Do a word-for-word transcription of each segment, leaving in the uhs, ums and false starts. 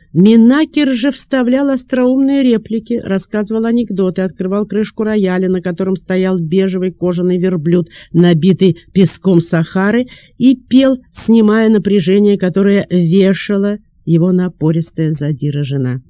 Минакер же вставлял остроумные реплики, рассказывал анекдоты, открывал крышку рояля, на котором стоял бежевый кожаный верблюд, набитый песком Сахары, и пел, снимая напряжение, которое вешало его напористая задира жена.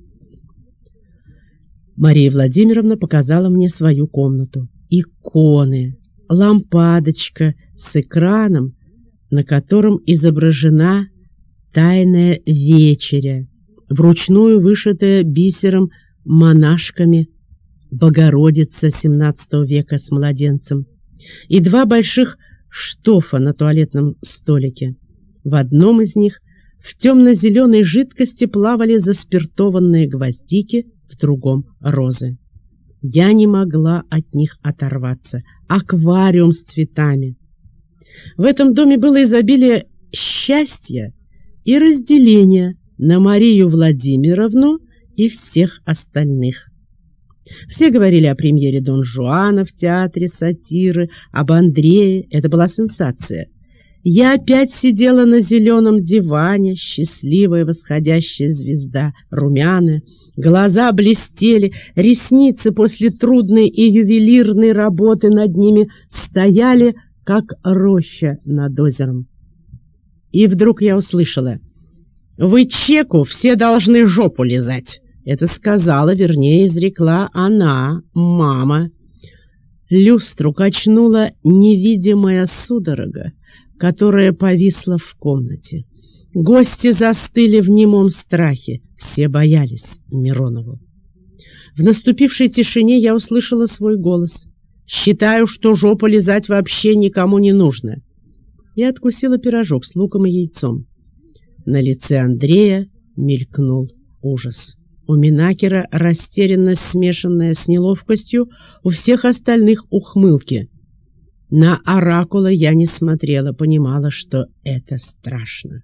Мария Владимировна показала мне свою комнату. Иконы, лампадочка с экраном, на котором изображена тайная вечеря, вручную вышитая бисером монашками Богородица семнадцатого века с младенцем, и два больших штофа на туалетном столике. В одном из них в темно-зеленой жидкости плавали заспиртованные гвоздики, в другом — розы. Я не могла от них оторваться. Аквариум с цветами. В этом доме было изобилие счастья и разделения на Марию Владимировну и всех остальных. Все говорили о премьере Дон Жуана в театре сатиры, об Андрее. Это была сенсация. Я опять сидела на зеленом диване, счастливая восходящая звезда, румяная. Глаза блестели, ресницы после трудной и ювелирной работы над ними стояли, как роща над озером. И вдруг я услышала: «Вы Чеку все должны жопу лизать». Это сказала, вернее, изрекла она, мама. Люстру качнула невидимая судорога, которая повисла в комнате. Гости застыли в немом страхе, все боялись Миронову. В наступившей тишине я услышала свой голос. «Считаю, что жопу лизать вообще никому не нужно». Я откусила пирожок с луком и яйцом. На лице Андрея мелькнул ужас. У Минакера растерянность, смешанная с неловкостью, у всех остальных ухмылки. На оракула я не смотрела, понимала, что это страшно.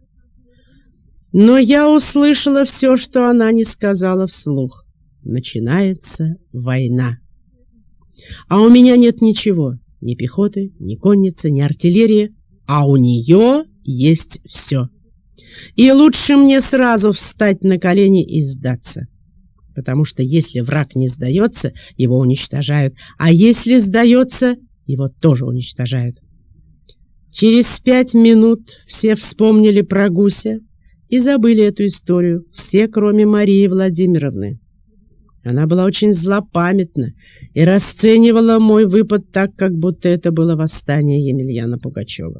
Но я услышала все, что она не сказала вслух. Начинается война. А у меня нет ничего, ни пехоты, ни конницы, ни артиллерии, а у нее есть все. И лучше мне сразу встать на колени и сдаться. Потому что если враг не сдается, его уничтожают, а если сдается, его тоже уничтожают. Через пять минут все вспомнили про гуся и забыли эту историю, все, кроме Марии Владимировны. Она была очень злопамятна и расценивала мой выпад так, как будто это было восстание Емельяна Пугачева.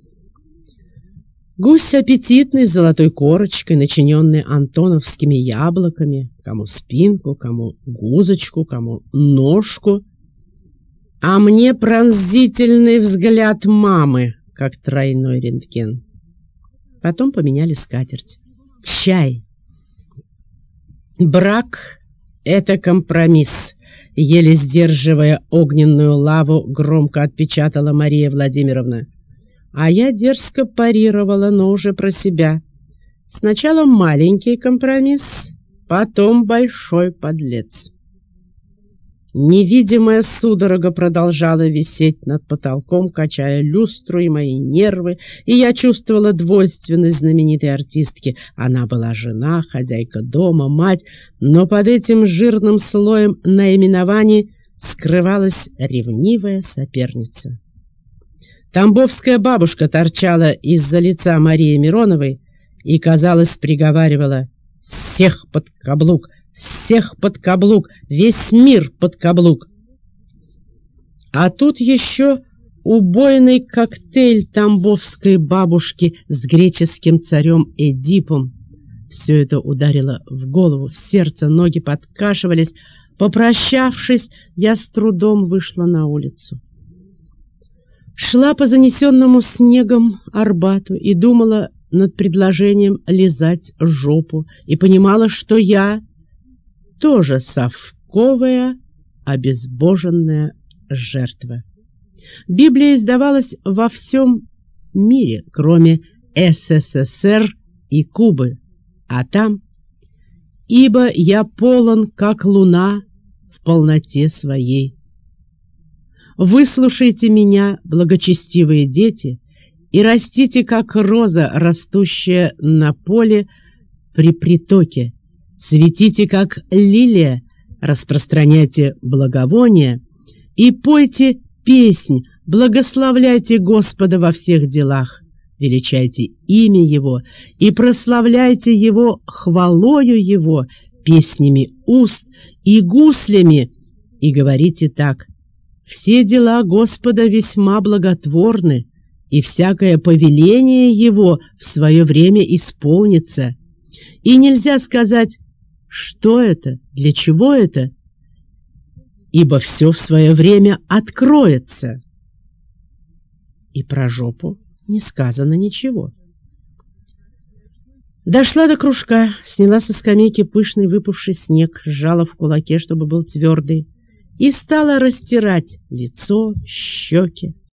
Гусь аппетитный, с золотой корочкой, начиненный антоновскими яблоками, кому спинку, кому гузочку, кому ножку. А мне пронзительный взгляд мамы, как тройной рентген. Потом поменяли скатерть. Чай. Брак — это компромисс, еле сдерживая огненную лаву, громко отпечатала Мария Владимировна. А я дерзко парировала, но уже про себя. Сначала маленький компромисс, потом большой подлец. Невидимая судорога продолжала висеть над потолком, качая люстру и мои нервы, и я чувствовала двойственность знаменитой артистки. Она была жена, хозяйка дома, мать, но под этим жирным слоем наименований скрывалась ревнивая соперница. Тамбовская бабушка торчала из-за лица Марии Мироновой и, казалось, приговаривала: «Всех под каблук! Всех под каблук! Весь мир под каблук!» А тут еще убойный коктейль тамбовской бабушки с греческим царем Эдипом. Все это ударило в голову, в сердце, ноги подкашивались. Попрощавшись, я с трудом вышла на улицу. Шла по занесенному снегом Арбату и думала над предложением лизать жопу, и понимала, что я тоже совковая, обезбоженная жертва. Библия издавалась во всем мире, кроме СССР и Кубы, а там: «Ибо я полон, как луна, в полноте своей». Выслушайте меня, благочестивые дети, и растите, как роза, растущая на поле при притоке, цветите, как лилия, распространяйте благовония и пойте песнь, благословляйте Господа во всех делах, величайте имя Его и прославляйте Его хвалою Его, песнями уст и гуслями, и говорите так: все дела Господа весьма благотворны, и всякое повеление Его в свое время исполнится. И нельзя сказать, что это, для чего это, ибо все в свое время откроется. И про жопу не сказано ничего. Дошла до кружка, сняла со скамейки пышный выпавший снег, сжала в кулаке, чтобы был твердый, и стала растирать лицо, щеки.